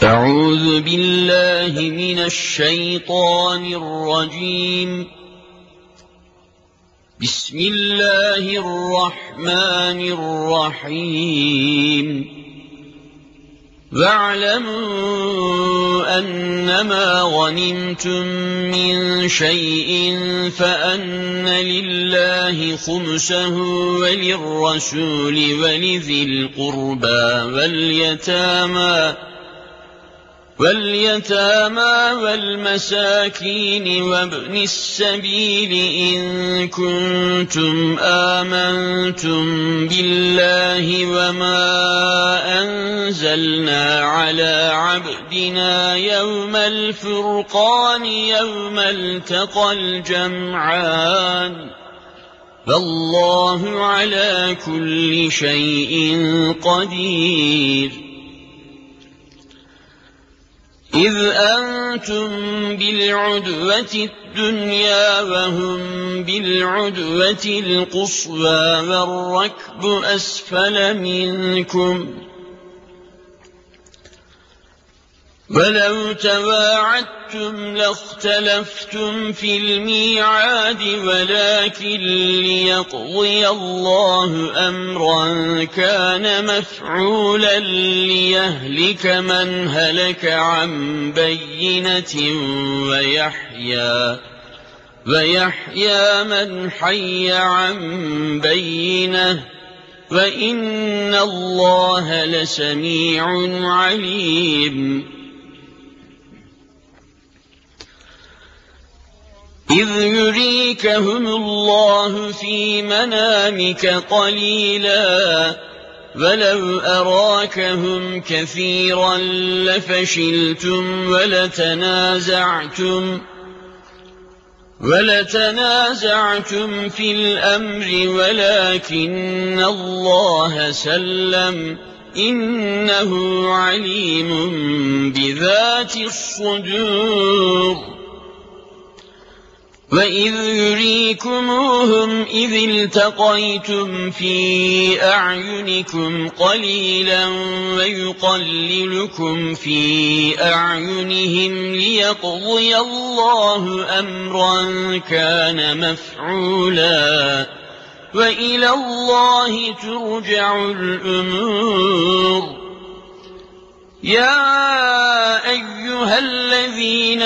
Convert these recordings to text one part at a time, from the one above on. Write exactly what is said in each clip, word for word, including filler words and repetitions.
أعوذ بالله من الشيطان الرجيم. بسم الله الرحمن الرحيم. واعلموا أنما غنمتم من شيء فأن لله خمسه وللرسول ولذي القربى واليتامى واليتامى والمساكين وابن السبيل إن كنتم آمنتم بالله وما أنزلنا على عبدنا يوم الفرقان يوم التقى الجمعان والله على كل شيء قدير. إذ أنتم بالعدوة الدنيا وهم بالعدوة القصوى والركب أسفل منكم ولو تواعدتم لاختلفتم في الميعاد ولكن ليقضي الله أمرا كان مفعولا ليهلك من هلك عن بينة ويحيى ويحيى من حي عن بينة وإن الله لسميع عليم. إذ يريكهم الله في منامك قليلا ولو أراكهم كثيرا لفشلتم ولتنازعتم ولتنازعتم في الأمر ولكن الله سلم إنه عليم بذات الصدور. وإذ يريكموهم إذ التقيتم في أعينكم قليلا ويقللكم في أعينهم ليقضي الله أمرا كان مفعولا وإلى الله ترجع الأمور. يا أيها الذين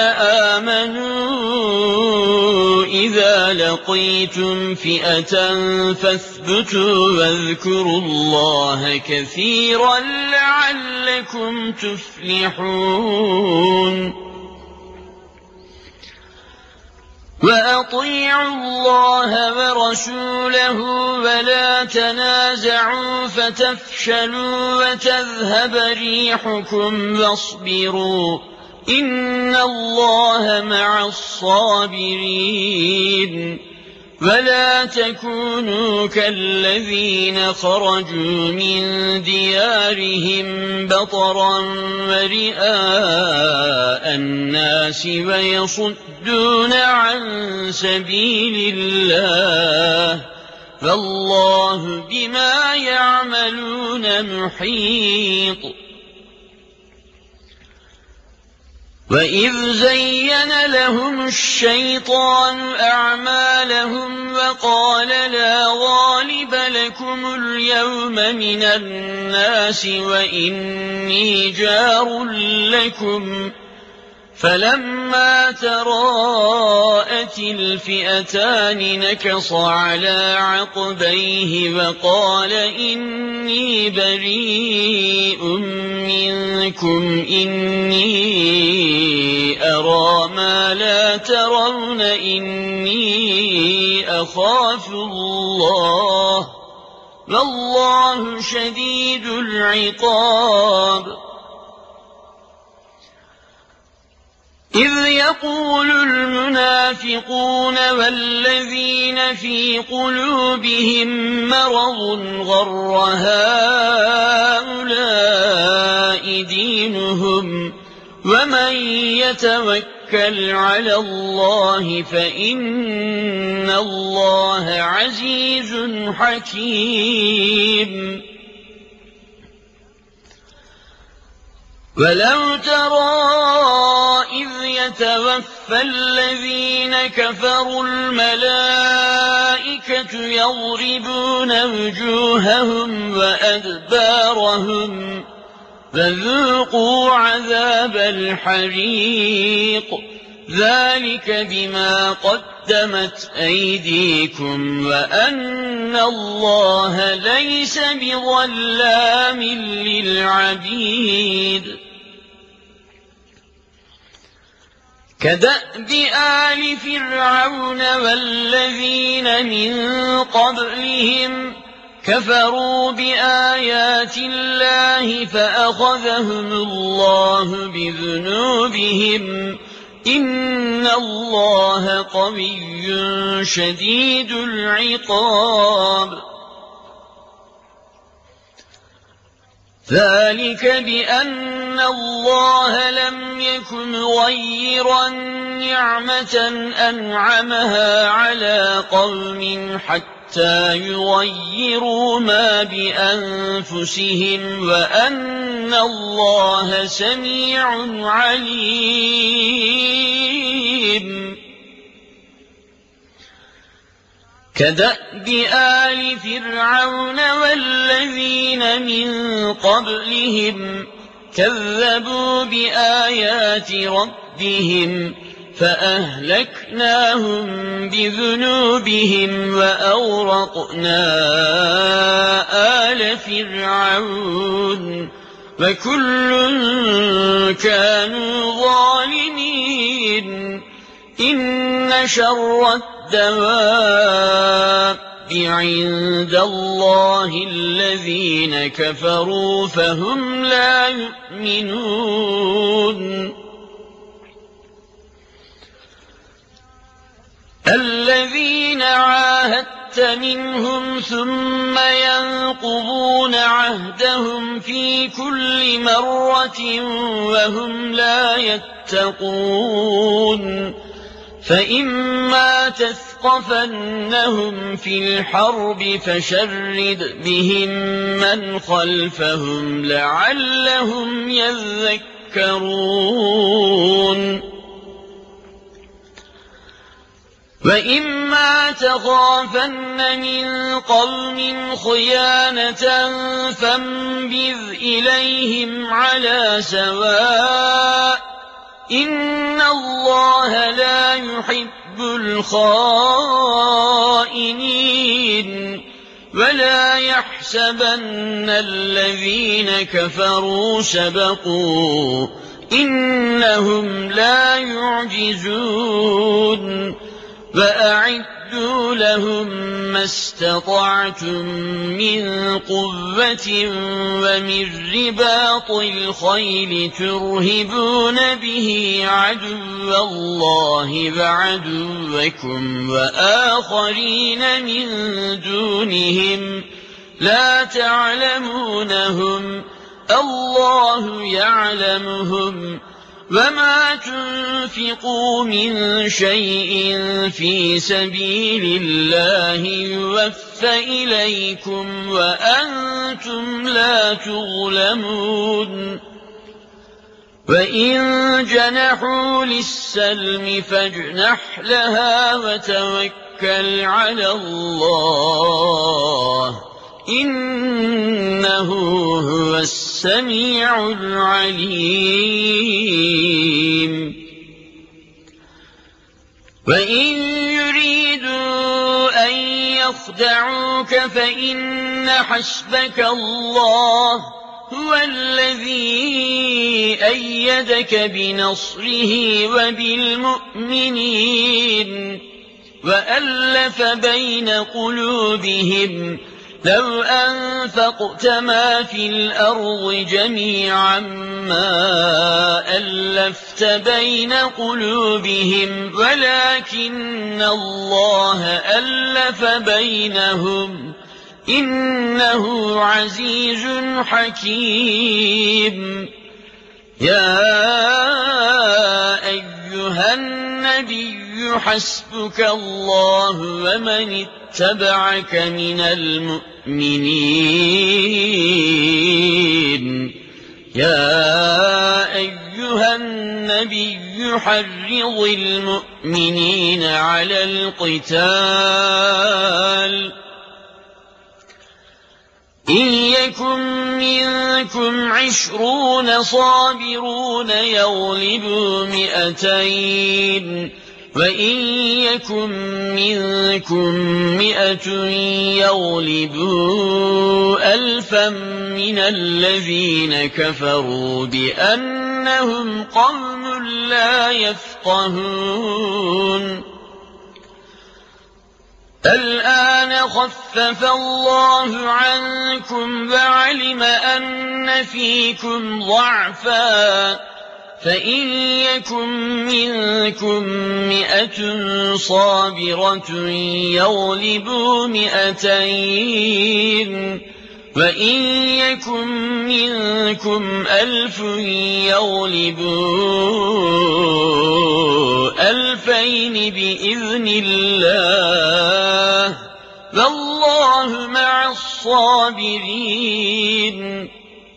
آمنوا إذا لقيتم فئة فاثبتوا واذكروا الله كثيرا لعلكم تفلحون. وأطيعوا الله ورسوله ولا تنازعوا فتفشلوا وتذهب ريحكم واصبروا إن الله مع الصابرين. ولا تكونوا كالذين خرجوا من ديارهم بطرا ورئاء الناس ويصدون عن سبيل الله فالله بما يعملون محيط. وإذ زين لهم الشيطان أعمالهم وقال لا غالب لكم اليوم من الناس وإني جار لكم فلما تراءت الفئتان نكص على عقبيه وقال إني بريء منكم إني أرى ما لا ترون إني أخاف الله والله شديد العقاب. إذ يقول المنافقون والذين في قلوبهم مرض غر هؤلاء دينهم ومن يتوكل على الله فإن الله عزيز حكيم. ولو ترى إذ يتوفى الذين كفروا الملائكة يضربون وجوههم وأدبارهم فذوقوا عذاب الحريق ذلك بما قدمت أيديكم وأن الله ليس بظلام للعبيد كدأب آل فرعون والذين من قبلهم كفروا بآيات الله فأخذهم الله بذنوبهم إن الله قوي شديد العقاب ذلك بأن الله لم يكن مغيرا نعمة أنعمها على قوم حتى يغيروا ما بأنفسهم وأن الله سميع عليم كدأب آل فرعون والذين من قبلهم كذبوا بآيات ربهم فأهلكناهم بذنوبهم وأغرقنا آل فرعون وكل كانوا ظالمين إن شر الدواب عند الله الذين كفروا فهم لا يؤمنون الذين عاهدت منهم ثم ينقضون عهدهم في كل مرة وهم لا يتقون فإما تثقفنهم في الحرب فشرد بهم من خلفهم لعلهم يذكرون وإما تخافن من قوم خيانة فانبذ إليهم على سواء إن الله لا يحب الخائنين ولا يحسبن الذين كفروا سبقوا إنهم لا يعجزون وأعدوا لهم ما استطعتم من قوة ومن رباط الخيل ترهبون به عدو الله وعدوكم وآخرين من دونهم لا تعلمونهم الله يعلمهم وما تنفقوا من شيء في سبيل الله يوفى إليكم وأنتم لا تظلمون وإن جنحوا للسلم فاجنح لها وتوكل على الله إنه هو السميع العليم وإن يريدوا أن يخدعوك فإن حسبك الله هو الذي أيدك بنصره وبالمؤمنين وألف بين قلوبهم لو أنفقت ما في الأرض جميعا ما ألفت بين قلوبهم ولكن الله ألف بينهم إنه عزيز حكيم يا أيها النبي حسبك الله ومن اتبعك من المؤمنين يا أيها النبي حرض المؤمنين على القتال إن يكن منكم عشرون صابرون يغلبوا مئتين وإن يكن منكم مئة يغلبوا ألفا من الذين كفروا بأنهم قوم لا يفقهون الآن خفف الله عنكم وعلم أن فيكم ضعفا فإن يكن منكم مئة صابرة يغلبوا مئتين وإن يكن منكم ألف يغلبوا ألفين بإذن الله والله مع الصابرين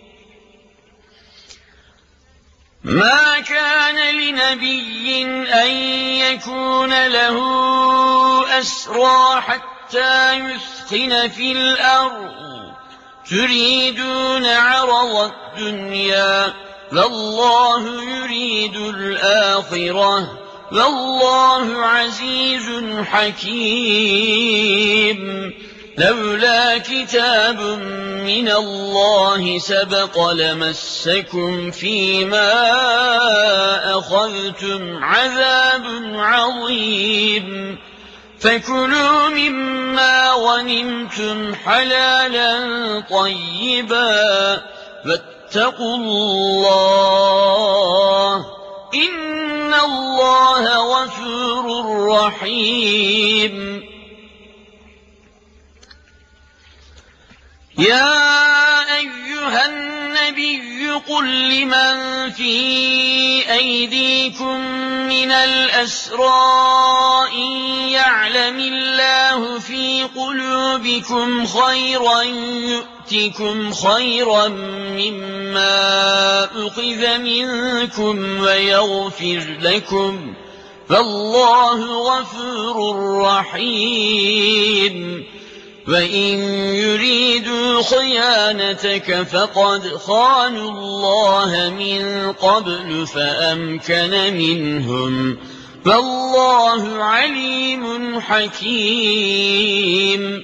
ما كان لنبي أن يكون له أسرى حتى يثخن في الأرض تريدون عرض الدنيا والله يريد الآخرة والله عزيز حكيم لولا كتاب من الله سبق لمسكم فيما أخذتم عذاب عظيم فكلوا مما غنمتم حلالا طيبا واتقوا الله إن الله غفور رحيم يا أيها النبي قل لمن في أيديكم من الأسرى إن يعلم الله في قلوبكم خيرا يؤتكم خيرا مما أخذ منكم ويغفر لكم فالله غفور رحيم وإن يريدوا خيانتك فقد خانوا الله من قبل فأمكن منهم والله عليم حكيم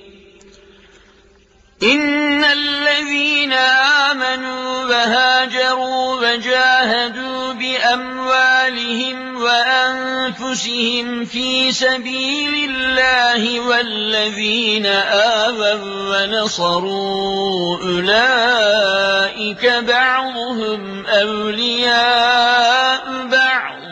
إن الذين آمنوا وهاجروا وجاهدوا بأموالهم وأنفسهم في سبيل الله والذين آووا ونصروا أولئك بعضهم أولياء بعض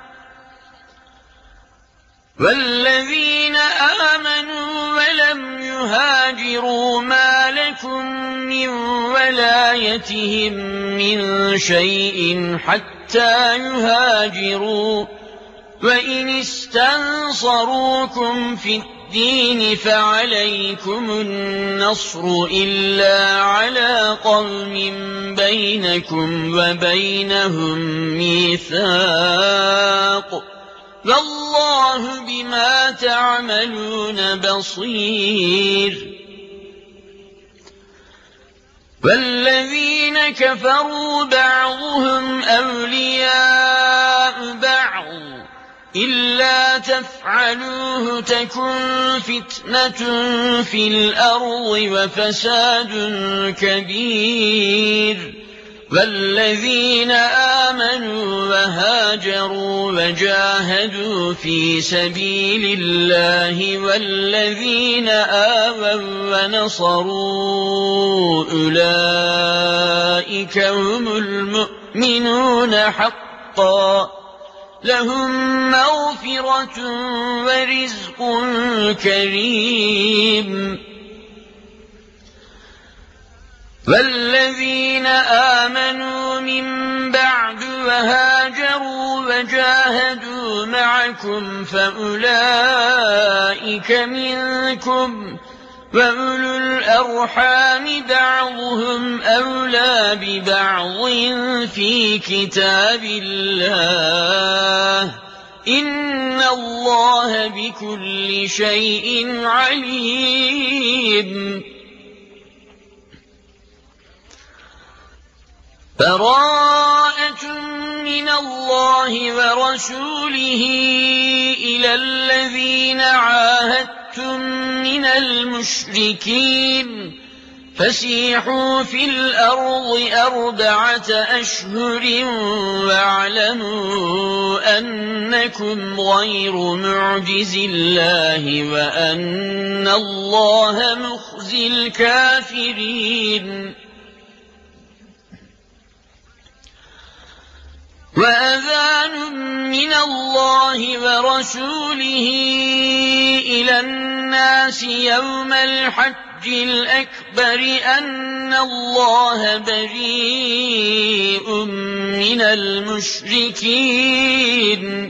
والذين آمنوا ولم يهاجروا ما لكم من ولايتهم من شيء حتى يهاجروا وإن استنصروكم في الدين فعليكم النصر إلا على قوم بينكم وبينهم ميثاق والله بما تعملون بصير والذين كفروا بعضهم أولياء بعض إلا تفعلوه تكن فتنة في الأرض وفساد كبير والذين آمنوا وهاجروا وجاهدوا في سبيل الله والذين آووا ونصروا أولئك هم المؤمنون حقا لهم مغفرة ورزق كريم والذين آمنوا من بعد وهاجروا وجاهدوا معكم فأولئك منكم وأولو الأرحام بعضهم أولى ببعض في كتاب الله إن الله بكل شيء عليم. براءة من الله ورسوله إلى الذين عاهدتم من المشركين فسيحوا في الأرض أربعة أشهر واعلموا أنكم غير معجز الله وأن الله مخزي الكافرين. وأذان من الله ورسوله إلى الناس يوم الحج الأكبر أن الله بريء من المشركين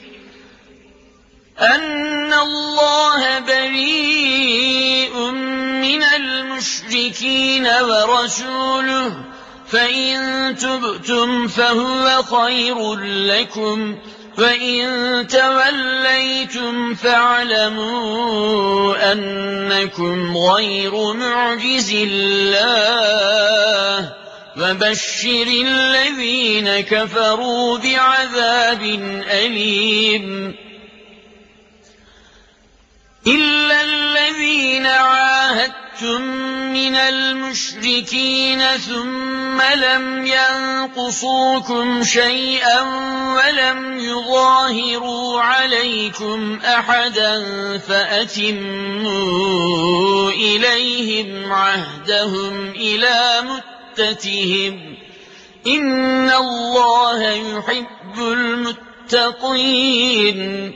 أن الله بريء من المشركين ورسوله فإن تبتم فهو خير لكم وإن توليتم فاعلموا أنكم غير معجز الله وبشر الذين كفروا بعذاب أليم. إلا الذين عاهدتم من المشركين ثم لم ينقصوكم شيئا ولم يظاهروا عليكم أحدا فأتموا إليهم عهدهم إلى مدتهم إن الله يحب المتقين.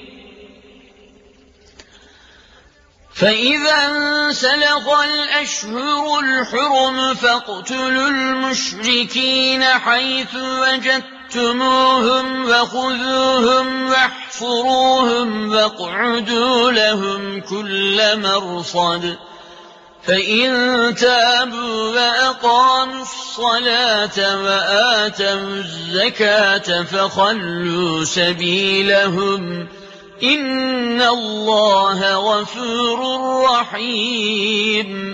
فإذا انسلخ الأشهر الحرم فاقتلوا المشركين حيث وجدتموهم وخذوهم واحصروهم واقعدوا لهم كل مرصد فإن تابوا وأقاموا الصلاة وآتوا الزكاة فخلوا سبيلهم إن الله غفور رحيم.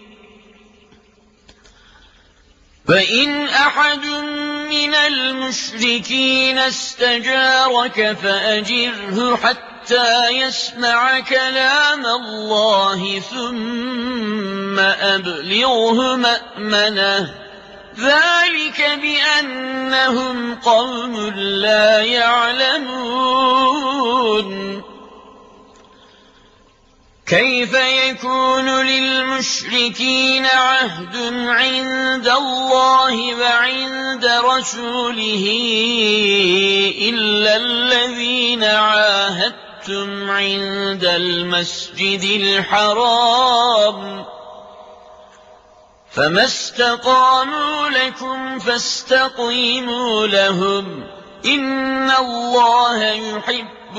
وإن أحد من المشركين استجارك فأجره حتى يسمع كلام الله ثم أبلغه مأمنه ذلك بأنهم قوم لا يعلمون. كيف يكون للمشركين عهد عند الله وعند رسوله إلا الذين عاهدتم عند المسجد الحرام فما استقاموا لكم فاستقيموا لهم إن الله يحب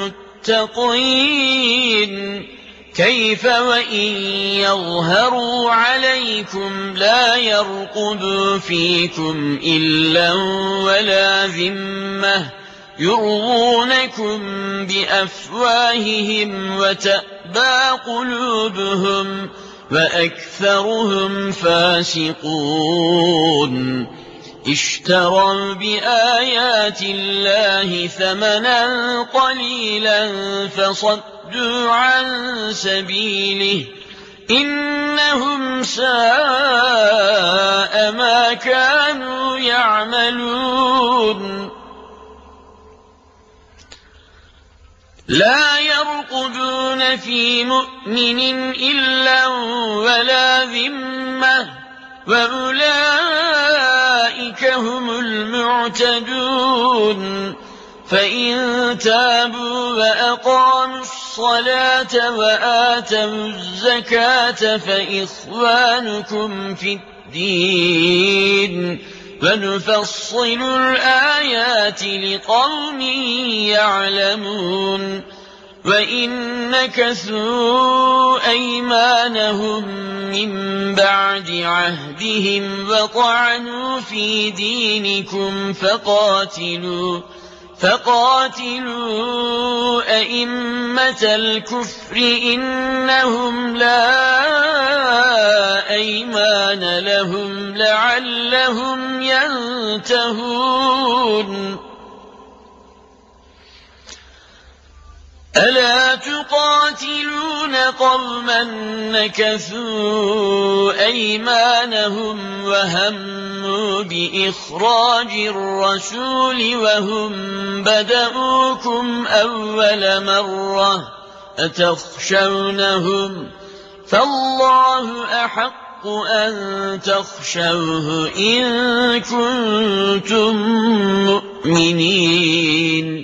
المتقين. كيف وإن يظهروا عليكم لا يرقبوا فيكم إلا ولا ذمة يرضونكم بأفواههم وتأبى قلوبهم وأكثرهم فاسقون. اشتروا بآيات الله ثمنا قليلا فصدوا عن سبيله إنهم ساء ما كانوا يعملون. لا يرقبون في مؤمن إلا ولا ذمة وأولئك هم المعتدون. فإن تابوا وأقاموا الصلاة وآتوا الزكاة فإخوانكم في الدين ونفصل الآيات لقوم يعلمون. وَإِن نَكَثُوا أَيْمَانَهُم مِّن بَعْدِ عَهْدِهِمْ وَطَعَنُوا فِي دِينِكُمْ فَقَاتِلُوا فَقَاتِلُوا أَئِمَّةَ الْكُفْرِ إِنَّهُمْ لَا أَيْمَانَ لَهُمْ لَعَلَّهُمْ يَنتَهُونَ أَلَا تُقَاتِلُونَ قَوْمًا نَكَثُوا أَيْمَانَهُمْ وَهَمُّوا بِإِخْرَاجِ الرَّسُولِ وَهُمْ بَدَءُوكُمْ أَوَّلَ مَرَّةٍ أَتَخْشَوْنَهُمْ فَاللَّهُ أَحَقُّ أَن تَخْشَوْهُ إِن كُنتُم مُّؤْمِنِينَ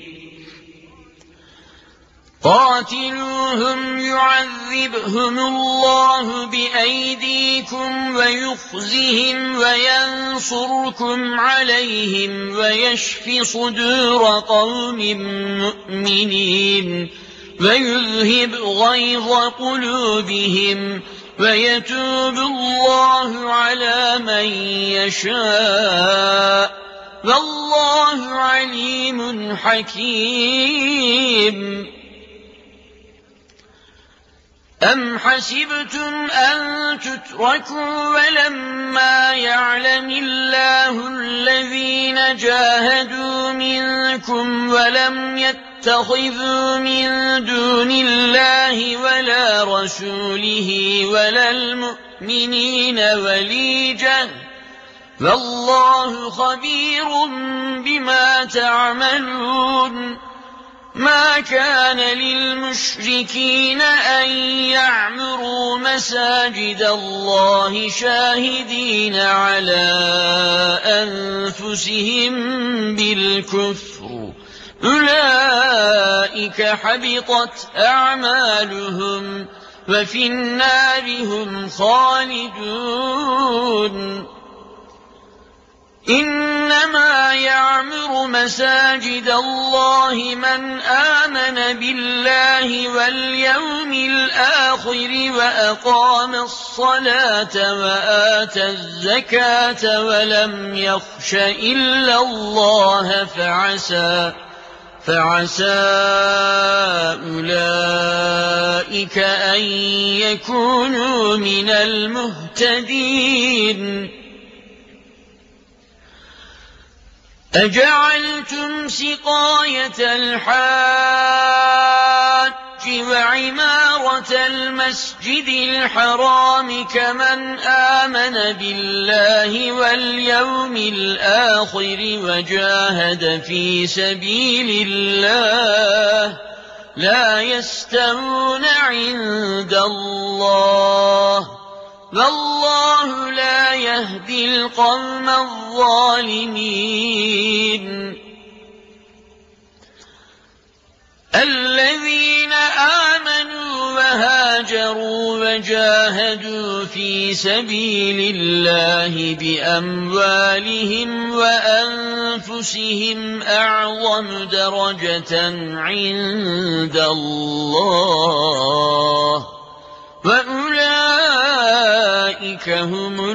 قاتلوهم يعذبهم الله بأيديكم ويخزهم وينصركم عليهم ويشف صدور قوم مؤمنين ويذهب غيظ قلوبهم ويتوب الله على من يشاء والله عليم حكيم. أَمْ حَسِبْتُمْ أَن تُتْرَكُوا وَلَمَّا يَعْلَمِ اللَّهُ الَّذِينَ جَاهَدُوا مِنكُمْ وَلَمْ يَتَّخِذُوا مِن دُونِ اللَّهِ وَلَا رَسُولِهِ وَلَا الْمُؤْمِنِينَ وَلِيجَةً وَاللَّهُ خَبِيرٌ بِمَا تَعْمَلُونَ. ما كان للمشركين أن يعمروا مساجد الله شاهدين على أنفسهم بالكفر أولئك حبطت أعمالهم وفي النار هم خالدون. إنما يعمر مساجد الله من آمن بالله واليوم الآخر وأقام الصلاة وآتى الزكاة ولم يخش إلا الله فعسى فعسى أولئك أن يكونوا من المهتدين. أجعلتم سقاية الحاج وعمارة المسجد الحرام كمن آمن بالله واليوم الآخر وجاهد في سبيل الله لا يستوون عند الله والله لا يهدي القوم الظالمين. الذين آمنوا وهاجروا وجاهدوا في سبيل الله بأموالهم وأنفسهم أعظم درجة عند الله وأولئك هم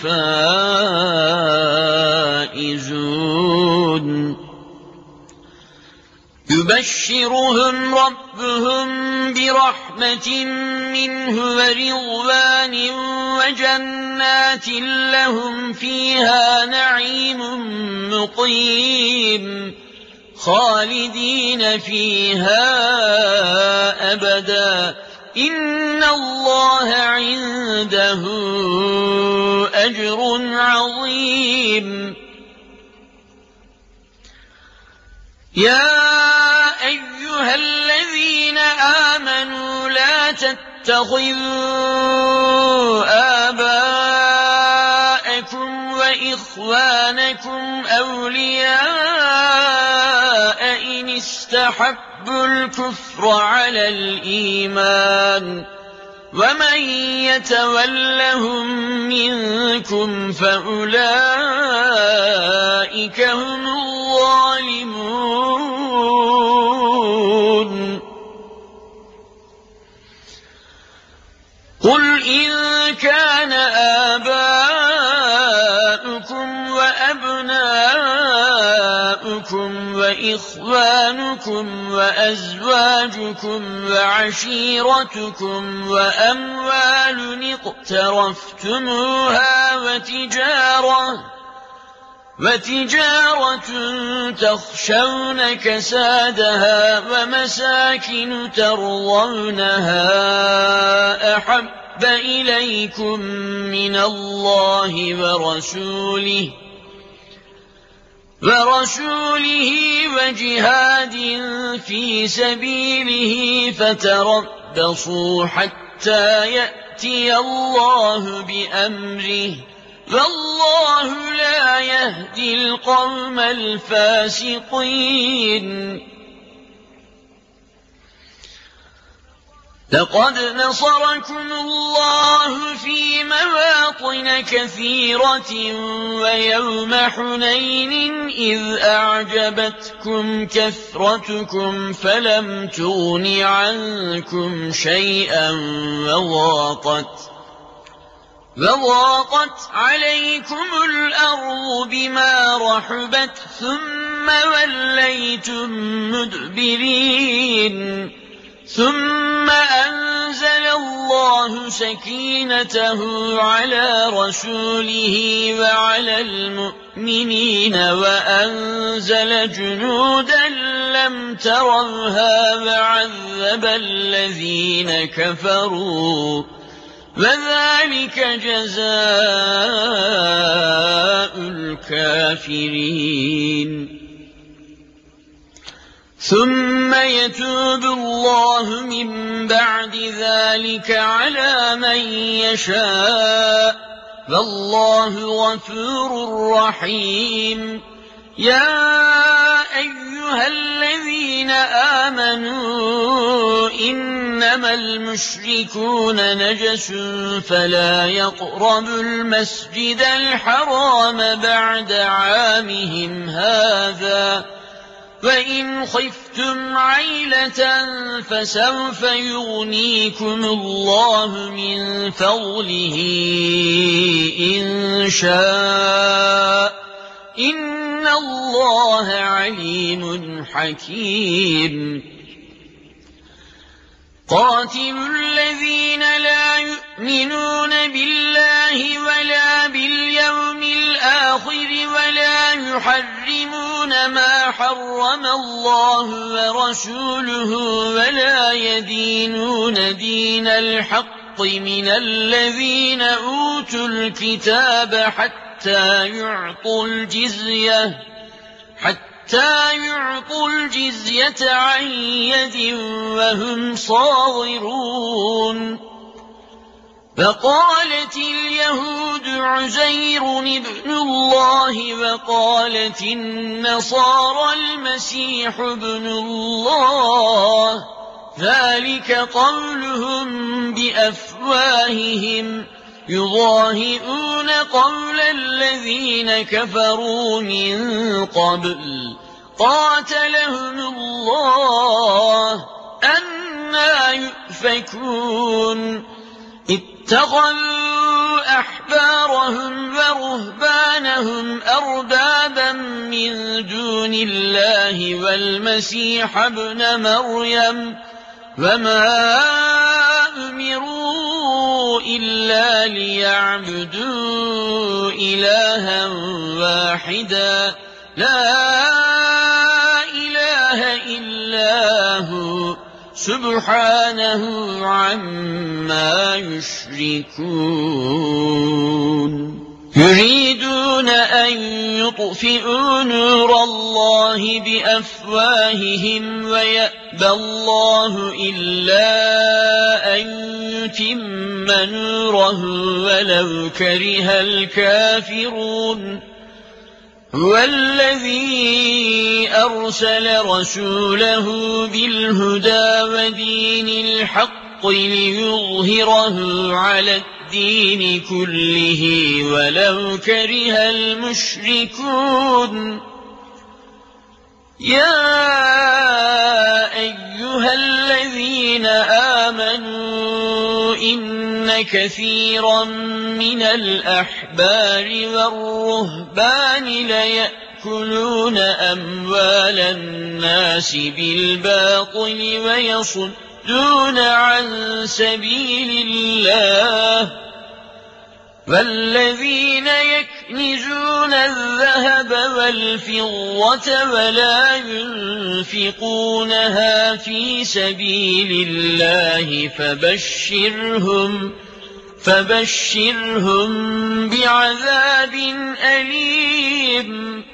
الفائزون. يبشرهم ربهم برحمة منه ورضوان وجنات لهم فيها نعيم مقيم خالدين فيها أبدا إن الله عنده أجر عظيم. يا أيها الذين آمنوا لا تتخذوا آباءكم وإخوانكم أولياء إن استحبوا الكفر على الإيمان ومن يتولهم منكم فأولئك هم الظالمون. قل إن كان آباؤكم وأبناؤكم وإخوانكم وأزواجكم وعشيرتكم وأموال اقترفتموها وتجارة وتجارة تخشون كسادها ومساكن ترضونها أحب إليكم من الله ورسوله ورسوله وجهاد في سبيله فتربصوا حتى يأتي الله بأمره والله لا يهدي القوم الفاسقين. لقد نصركم الله في مواطن كثيرة ويوم حنين إذ أعجبتكم كثرتكم فلم تغن عنكم شيئا وضاقت وضاقت عليكم الأرض بما رحبت ثم وليتم مدبرين ثم أنزل الله سكينته على رسوله وعلى المؤمنين وأنزل جنودا لم تروها وعذب الذين كفروا وذلك جزاء الكافرين. ثم يتوب الله من بعد ذلك على من يشاء والله غفور رحيم. يا أيها الذين آمنوا إنما المشركون نجس فلا يقربوا المسجد الحرام بعد عامهم هذا وإن خفتم عيلة فسوف يغنيكم الله من فضله إن شاء إن الله عليم حكيم. قاتلوا الذين لا يؤمنون بالله ولا باليوم الآخر ولا يحرمون ما حرم الله ورسوله ولا يدينون دين الحق من الذين أوتوا الكتاب حتى يعطوا الجزية حتى يعطوا الجزية عن يد وهم صاغرون. فقالت اليهود عزير ابن الله وقالت النصارى المسيح ابن الله ذلك قولهم بأفواههم يضاهئون قول الذين كفروا من قبل قاتلهم الله أنى يؤفكون. اتخذوا أحبارهم ورهبانهم أربابا من دون الله والمسيح ابن مريم وما أمروا إلا ليعبدوا إلها واحدا لا إله إلا هو سبحانه عما يشركون. يريدون أن يطفئوا نور الله بأفواههم ويأبى الله إلا أن يتم نوره ولو كره الكافرون. هو الذي أرسل رسوله بالهدى ودين الحق ليظهره على الدين كله ولو كره المشركون. يا أيها الذين آمنوا إن إن كثيرا من الأحبار والرهبان ليأكلون أموال الناس بالباطل ويصدون عن سبيل الله والذين يكنزون الذهب والفضة ولا ينفقونها في سبيل الله فبشرهم فبشرهم بعذاب أليم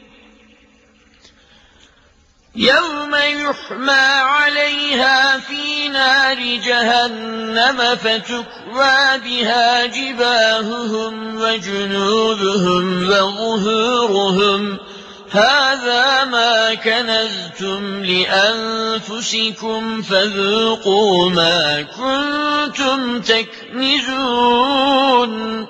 يوم يحمى عليها في نار جهنم فتكوى بها جباههم وجنوبهم وظهورهم هذا ما كنزتم لأنفسكم فذوقوا ما كنتم تكنزون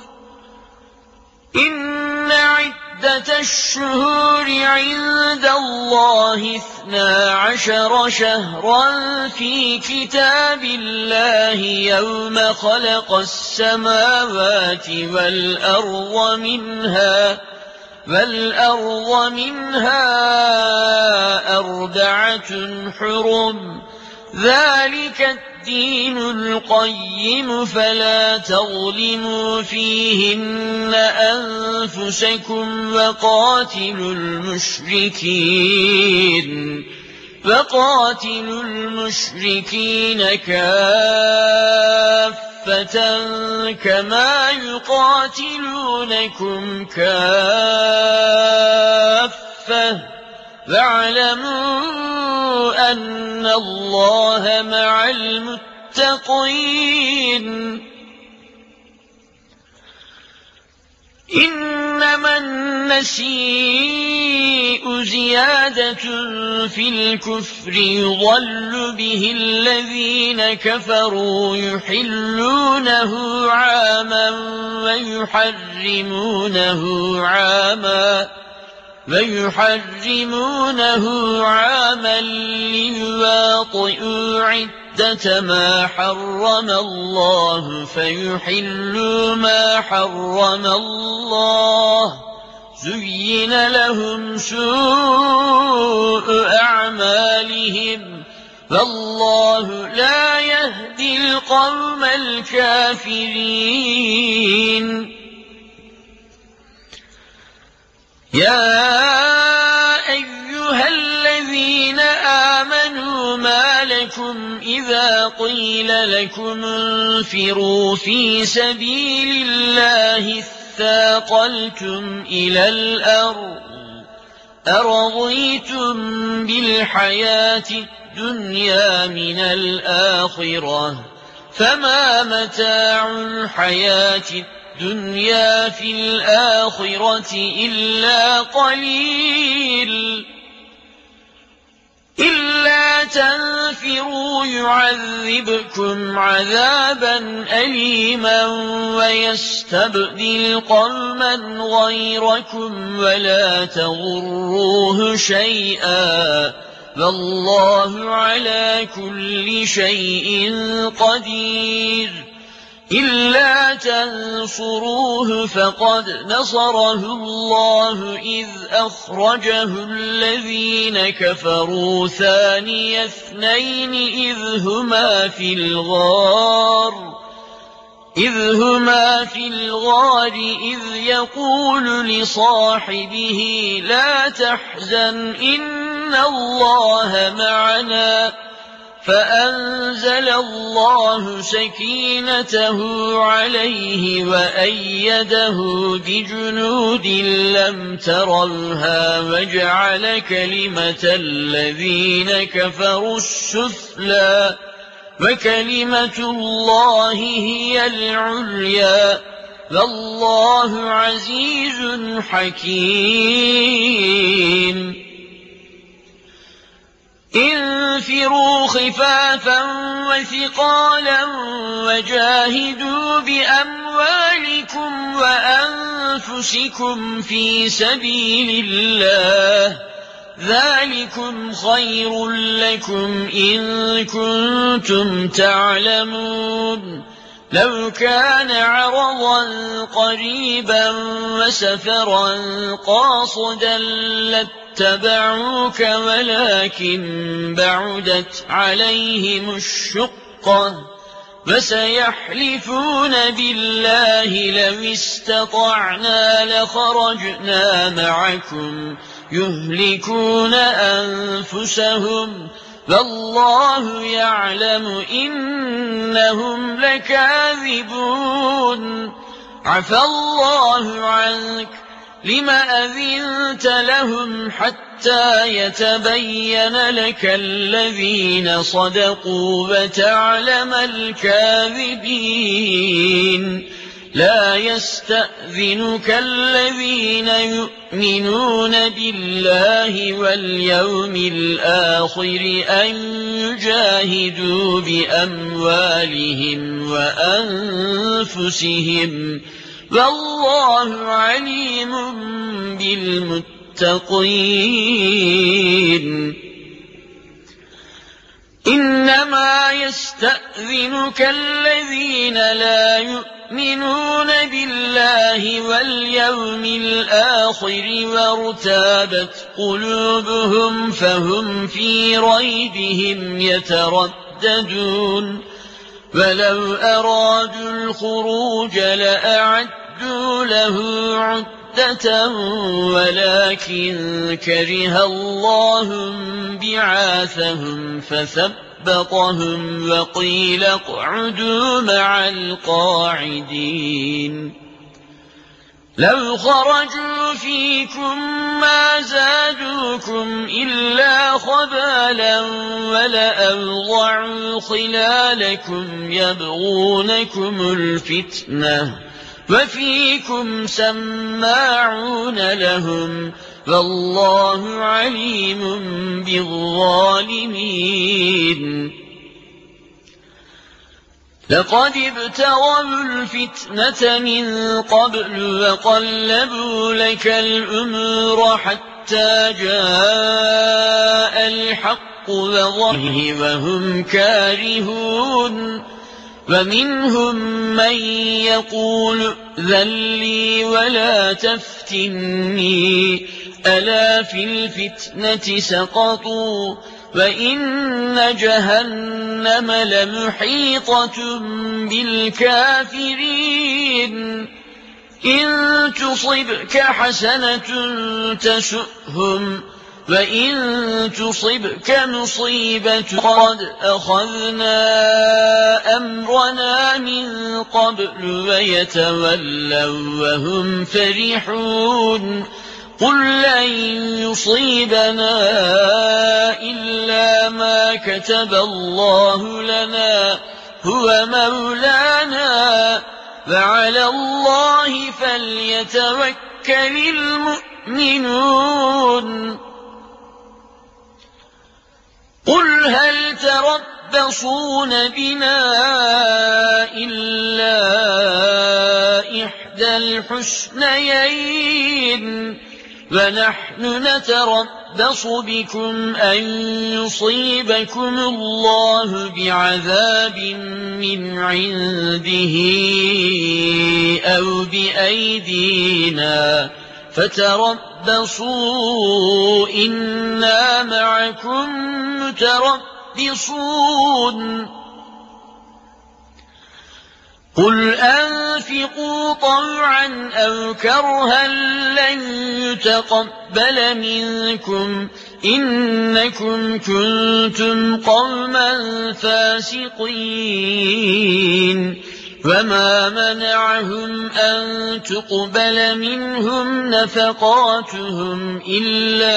إن عدة الشهور عند الله اثنا عشر شهرا في كتاب الله يوم خلق السماوات والأرض منها والأرض منها أربعة حرم ذلك الدين القيم فلا تظلموا فيهن أنفسكم وقاتلوا المشركين وقاتلوا المشركين كافة كما يقاتلونكم كافة واعلموا أن الله مع المتقين إنما النسيء زيادة في الكفر يضل به الذين كفروا يحلونه عاما ويحرمونه عاما ويحرمونه عاما ليواطئوا عدة ما حرم الله فيحلوا ما حرم الله زين لهم سوء أعمالهم والله لا يهدي القوم الكافرين يا أيها الذين آمنوا ما لكم إذا قيل لكم انفروا في سبيل الله اثاقلتم إلى الأرض أرضيتم بالحياة الدنيا من الآخرة فما متاع الحياة الدنيا الدنيا في الآخرة إلا قليل إلا تنفروا يعذبكم عذابا أليما ويستبدل قوما غيركم ولا تضروه شيئا والله على كل شيء قدير إلا تنصروه فقد نصره الله إذ أخرجه الذين كفروا ثاني اثنين إذ هما في الغار إذ هما في الغار إذ يقول لصاحبه لا تحزن إن الله معنا فأنزل الله سكينته عليه وأيده بجنود لم تروها وجعل كلمة الذين كفروا السفلى وكلمة الله هي العليا والله عزيز حكيم انفروا خفافا وثقالا وجاهدوا بأموالكم وأنفسكم في سبيل الله ذلكم خير لكم إن كنتم تعلمون لو كان عرضا قريبا وسفرا قاصدا لاتبعوك ولكن بعدت عليهم الشقة فسيحلفون بالله لو استطعنا لخرجنا معكم يهلكون أنفسهم فالله يعلم إنهم لكاذبون عفى الله عنك لم أذنت لهم حتى يتبين لك الذين صدقوا وتعلم الكاذبين لا يستأذنك الذين يؤمنون بالله واليوم الآخر أن يجاهدوا بأموالهم وأنفسهم والله عليم بالمتقين إنما يستأذنك الذين لا يؤمنون بالله واليوم الآخر وارتابت قلوبهم فهم في ريبهم يترددون ولو أرادوا الخروج لأعدوا له عدة ولكن كره الله بعاثهم فثبطهم وقيل اقعدوا مع القاعدين لو خرجوا فيكم ما زادوكم إلا خبالا ولأوضعوا خلالكم يبغونكم الفتنة وفيكم سماعون لهم والله عليم بالظالمين لقد ابتغوا الفتنة من قبل وقلبوا لك الأمور حتى جاء الحق وظهره وهم كارهون ومنهم من يقول ذلي ولا تفتني ألا في الفتنة سقطوا وإن جهنم لمحيطة بالكافرين إن تصبك حسنة تسؤهم وإن تصبك مصيبة قد أخذنا أمرنا من قبل ويتولوا وهم فرحون قل لن يصيبنا إلا ما كتب الله لنا هو مولانا وعلى الله فليتوكل المؤمنون قل هل تربصون بنا إلا إحدى الحسنيين ونحن نتربص بكم أن يصيبكم الله بعذاب من عنده أو بأيدينا فتربصوا إنا معكم متربصون قل أنفقوا طوعا أو كرها لن يتقبل منكم إنكم كنتم قوما فاسقين وما منعهم أن تقبل منهم نفقاتهم إلا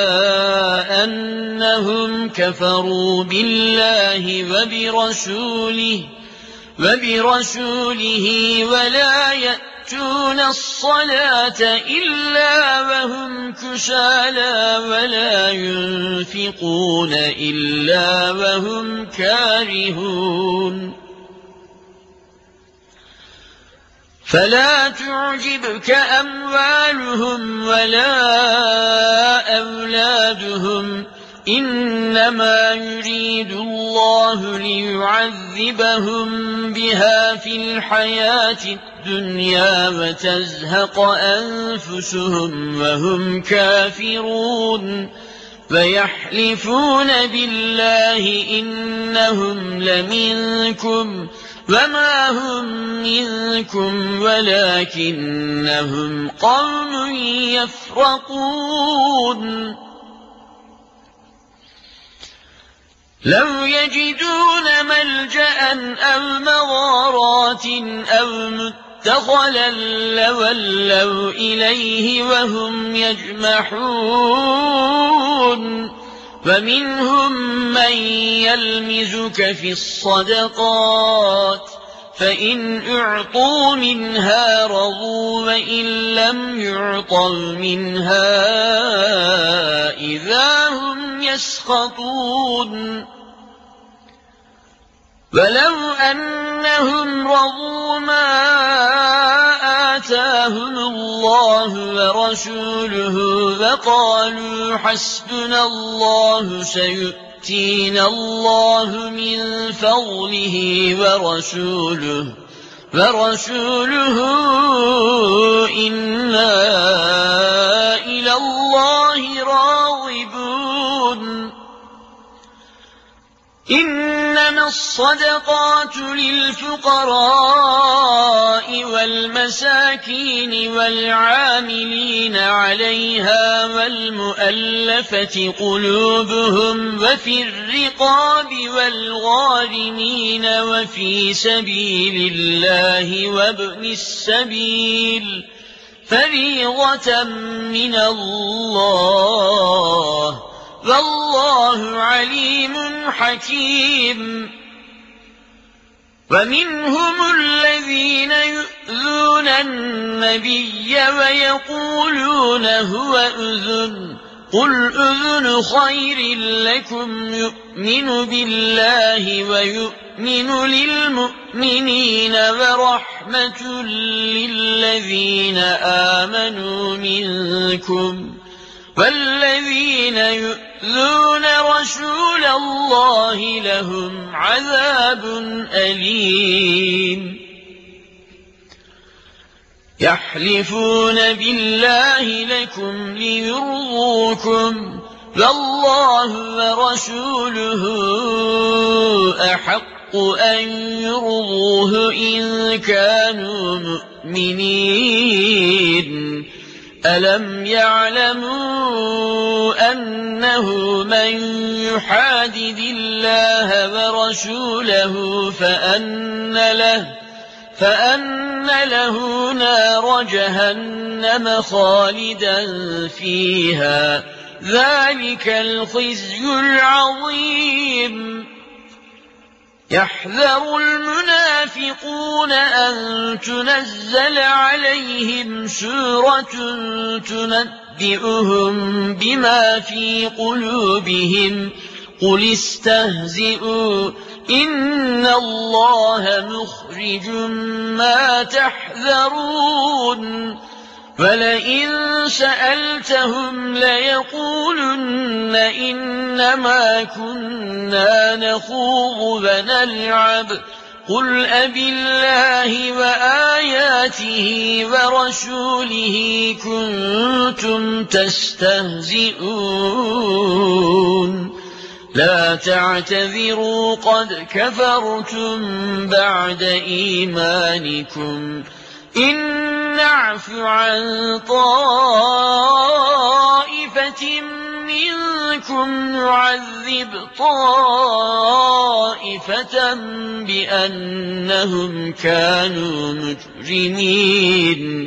أنهم كفروا بالله وبرسوله وبرسوله ولا يأتون الصلاة إلا وهم كسالى ولا ينفقون إلا وهم كارهون فلا تعجبك أموالهم ولا أولادهم إنما يريد الله ليعذبهم بها في الحياة الدنيا وتزهق أنفسهم وهم كافرون فيحلفون بالله إنهم لمنكم وما هم منكم ولكنهم قوم يفرقون لو يجدون ملجأ أو مغارات أو مدخلا لولوا إليه وهم يجمحون ومنهم من يلمزك في الصدقات فإن أعطوا منها رضوا وإن لم يعطوا منها إذا هم يسخطون ولو أنهم رضوا ما آتاهم الله ورسوله وقالوا حسبنا الله سيؤتينا الله من فضله ورسوله ورسوله إنا إلى الله راغبون إنما الصدقات للفقراء والمساكين والعاملين عليها والمؤلفة قلوبهم وفي الرقاب والغارمين وفي سبيل الله وابن السبيل فريضة من الله والله عليم حكيم ومنهم الذين يؤذون النبي ويقولون هو أذن قل أذن خير لكم يؤمن بالله ويؤمن للمؤمنين ورحمة للذين آمنوا منكم والذين يؤذون رسول الله لهم عذاب أليم يحلفون بالله لكم ليرضوكم والله ورسوله أحق أن يرضوه إن كانوا مؤمنين ألم يعلموا أنه من يحادد الله ورسوله فأن له فأن له نار جهنم خالدا فيها ذلك الخزي العظيم يحذر المنافقون أن تنزل عليهم سورة تنبئهم بما في قلوبهم قل استهزئوا إن الله مخرج ما تحذرون ولئن سألتهم ليقولن إنما كنا نخوض ونلعب قل أبالله وآياته ورسوله كنتم تستهزئون لا تعتذروا قد كفرتم بعد إيمانكم إن نعف عن طائفة منكم نعذب طائفة بأنهم كانوا مجرمين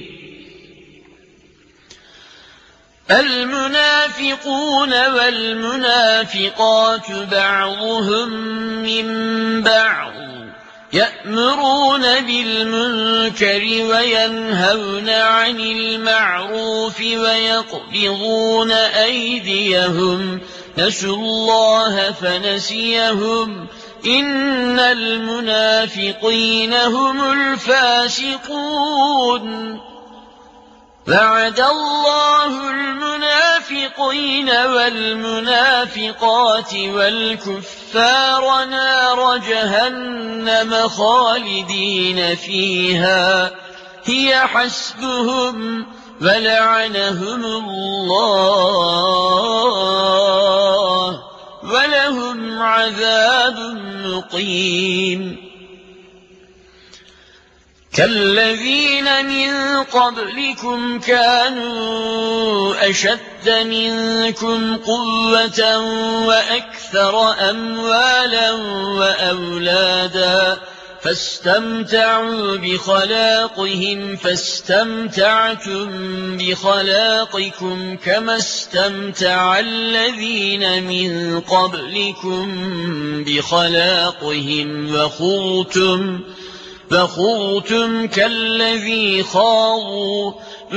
المنافقون والمنافقات بعضهم من بعض يأمرون بالمنكر وينهون عن المعروف ويقبضون أيديهم نسوا الله فنسيهم إن المنافقين هم الفاسقون وعد الله المنافقين والمنافقات والكفار نار جهنم خالدين فيها هي حسبهم ولعنهم الله ولهم عذاب مقيم كالذين من قبلكم كانوا أشد منكم قوة وأكثر أموالا وأولادا فاستمتعوا بخلاقهم فاستمتعتم بخلاقكم كما استمتع الذين من قبلكم بخلاقهم وخضتم فخضتم كالذي خاضوا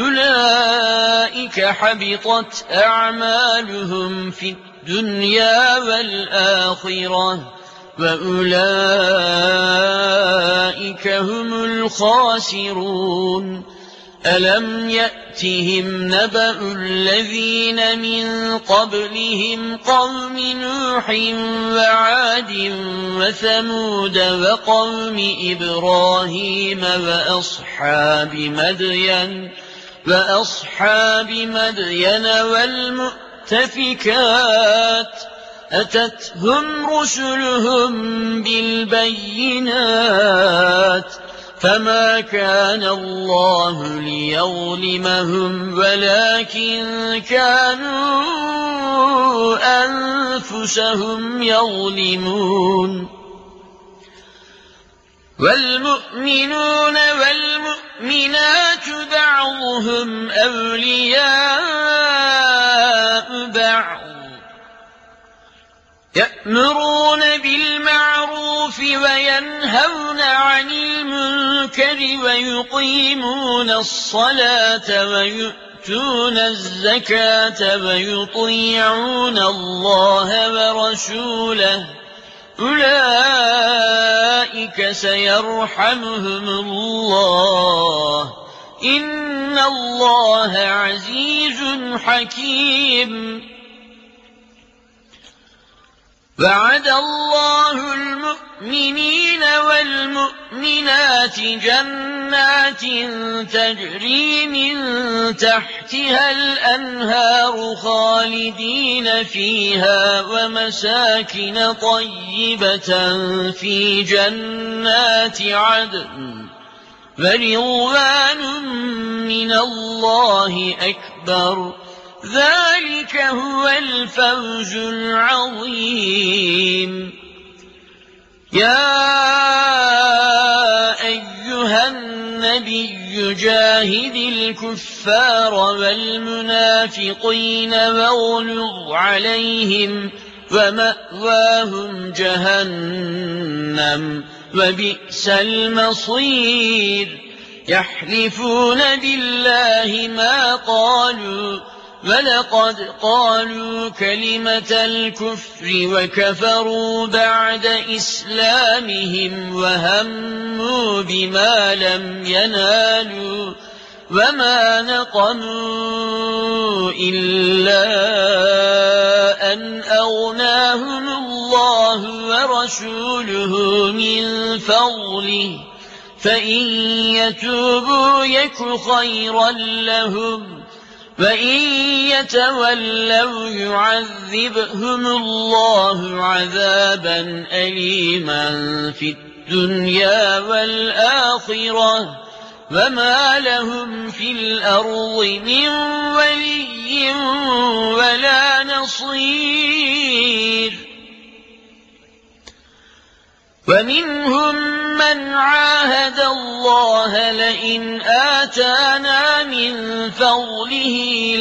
أولئك حبطت أعمالهم في الدنيا والآخرة وأولئك هم الخاسرون ألم يأتهم نبأ الذين من قبلهم قوم نوح وعاد وثمود وقوم إبراهيم وأصحاب مدين وأصحاب مدين والمؤتفكات أتتهم رسلهم بالبينات فما كان الله ليظلمهم ولكن كانوا أنفسهم يظلمون والمؤمنون والمؤمنات بعضهم أولياء بعض يأمرون بالمعروف وينهون عن المنكر ويقيمون الصلاة ويؤتون الزكاة ويطيعون الله ورسوله أولئك سيرحمهم الله إن الله عزيز حكيم وعد الله المؤمنين والمؤمنات جنات تجري من تحتها الأنهار خالدين فيها ومساكن طيبة في جنات عدن ورضوان من الله أكبر ذلك هو الفوز العظيم يا أيها النبي جاهد الكفار والمنافقين واغلظ عليهم ومأواهم جهنم وبئس المصير يحلفون بالله ما قالوا ولقد قالوا كلمة الكفر وكفروا بعد إسلامهم وهموا بما لم ينالوا وما نقموا إلا أن أغناهم الله ورسوله من فضله فإن يتوبوا يك خيرا لهم وإن يتولوا يعذبهم الله عذابا أليما في الدنيا والآخرة وما لهم في الأرض من ولي ولا نصير ومنهم من عاهد الله لئن آتانا من فضله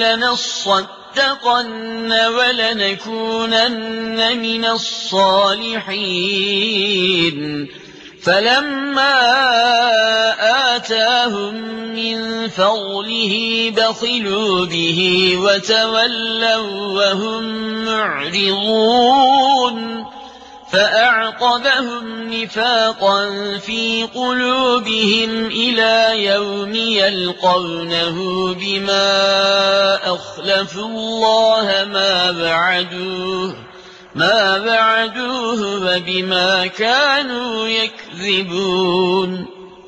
لنصدقن ولنكونن من الصالحين فلما آتاهم من فضله بخلوا به وتولوا وهم معرضون فأعقبهم نفاقا في قلوبهم إلى يوم يلقونه بما أخلفوا الله ما بعدوه ما بعدوه وبما كانوا يكذبون.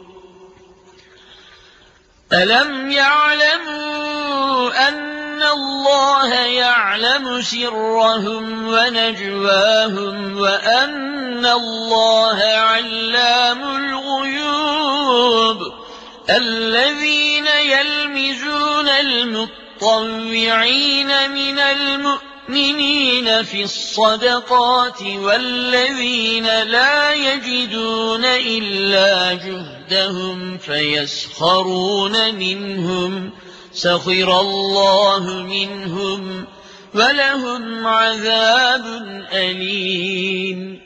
ألم يعلموا أن الله يعلم سرهم ونجواهم وأن الله علام الغيوب. الذين يلمزون المطوعين من المؤمنين في الصدقات والذين لا يجدون إلا جهدهم فيسخرون منهم سخر الله منهم ولهم عذاب أليم.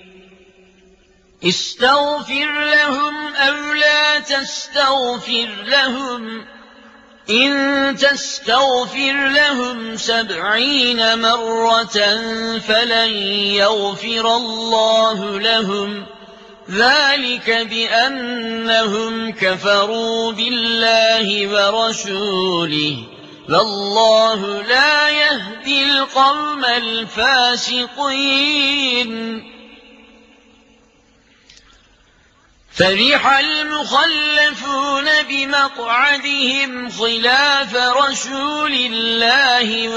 استغفر لهم أو لا تستغفر لهم إن تستغفر لهم سبعين مرة فلن يغفر الله لهم ذلك بأنهم كفروا بالله ورسوله والله لا يهدي القوم الفاسقين. فرح المخلفون بمقعدهم خلاف رسول الله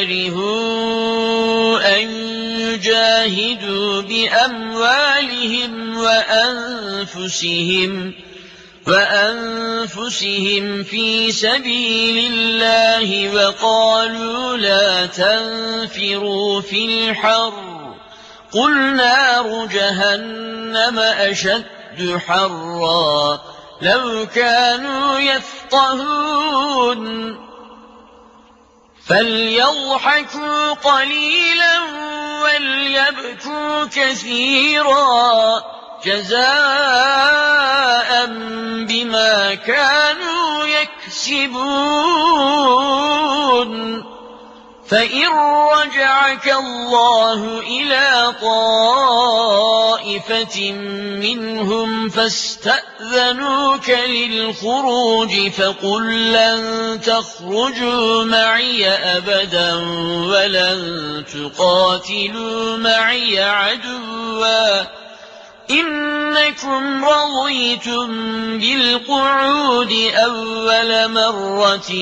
وكرهوا أن يجاهدوا بأموالهم وأنفسهم وأنفسهم في سبيل الله وقالوا لا تنفروا في الحر قل نار جهنم أشد حرا لو كانوا يفقهون. فليضحكوا قليلا وليبكوا كثيرا جزاء بما كانوا يكسبون. فإن رجعك الله إلى طائفة منهم فاستأذنوك للخروج فقل لن تخرجوا معي أبدا ولن تقاتلوا معي عدوا إنكم رضيتم بالقعود أول مرة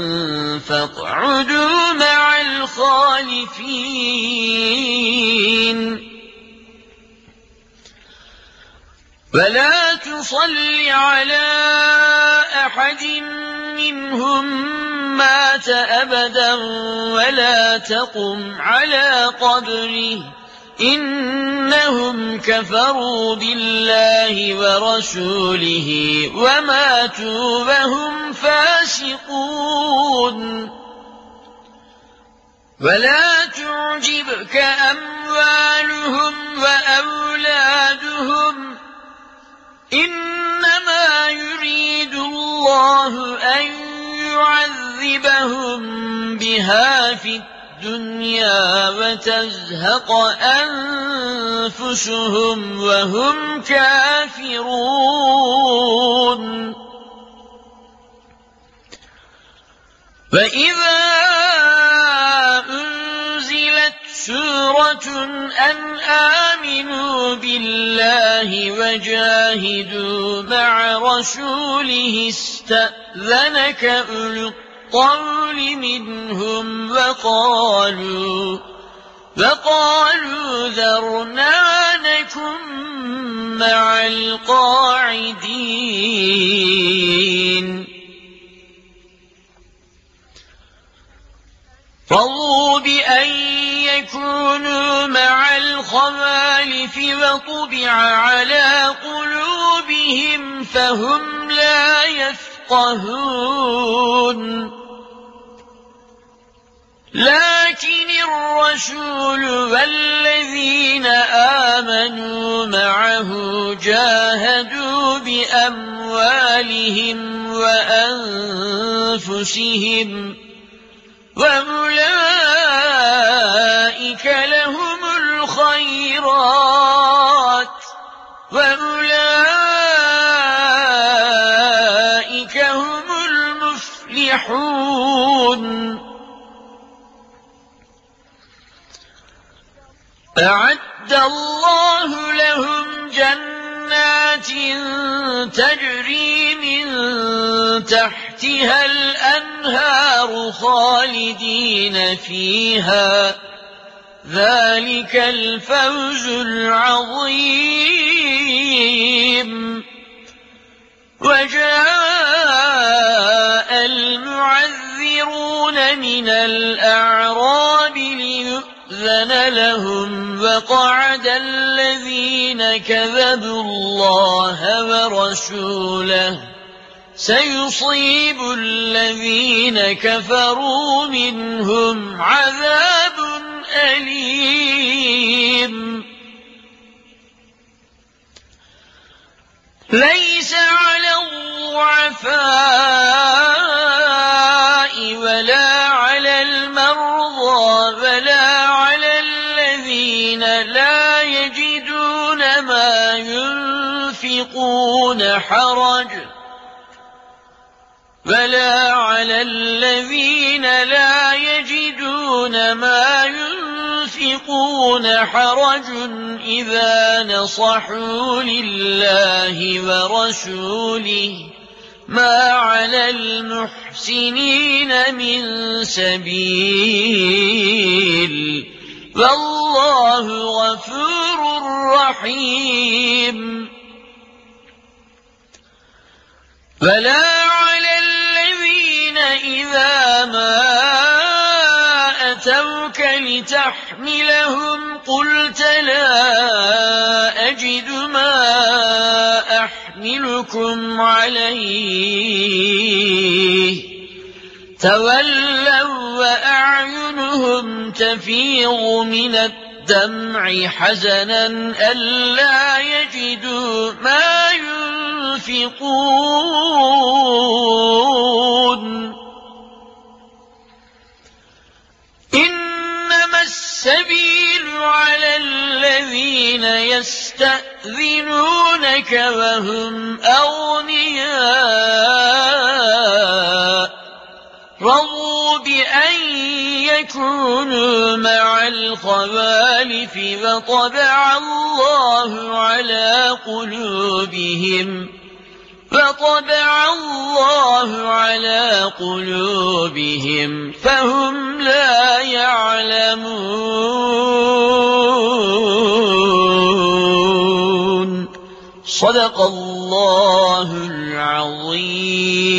فاقعدوا مع الخالفين. ولا تصل على أحد منهم مات أبدا ولا تقم على قبره إنهم كفروا بالله ورسوله وماتوا وهم فاسقون. ولا تعجبك أموالهم وأولادهم إنما يريد الله أن يعذبهم بها في الدنيا وتزهق أنفسهم وهم كافرون. وإذا أنزلت سورة أن آمنوا بالله وجاهدوا مع رسوله استأذنك أولو الطول منهم وقالوا وقالوا ذرنا نكن مع القاعدين. رضوا بأن يكونوا مع الخوالف وطبع على قلوبهم فهم لا يفقهون. لكن الرسول والذين آمنوا معه جاهدوا بأموالهم وأنفسهم وأولئك لهم الخير الخيرات وأولئك هم المفلحون. أعد الله لهم جنات تجري من تحتها الأنهار خالدين فيها، ذلك الفوز العظيم. وجاء المعذرون من الأعراب ليؤذن لهم، وقعد الذين كذبوا الله ورسوله، سيصيب الذين كفروا منهم عذاب أليم. ليس على الضعفاء ولا على المرضى ولا على الذين لا يجدون ما ينفقون حرج ولا على الذين لا يجدون ما ينفقون حرج إذا نصحوا لله ورسوله، ما على المحسنين من سبيل، والله غفور رحيم. فلا على الذين إذا ما أتوك لتحملهم قلت لا أجد ما أحملكم عليه، تولوا وأعينهم تفيض من الدمع حزنا ألا يجدوا ما ينفقون. إنما السبيل على الذين يستأذنونك وهم أغنياء، رضوا بأن يكونوا مع الخوالف وطبع الله على قلوبهم فطبع الله على قلوبهم فهم لا يعلمون. صدق الله العظيم.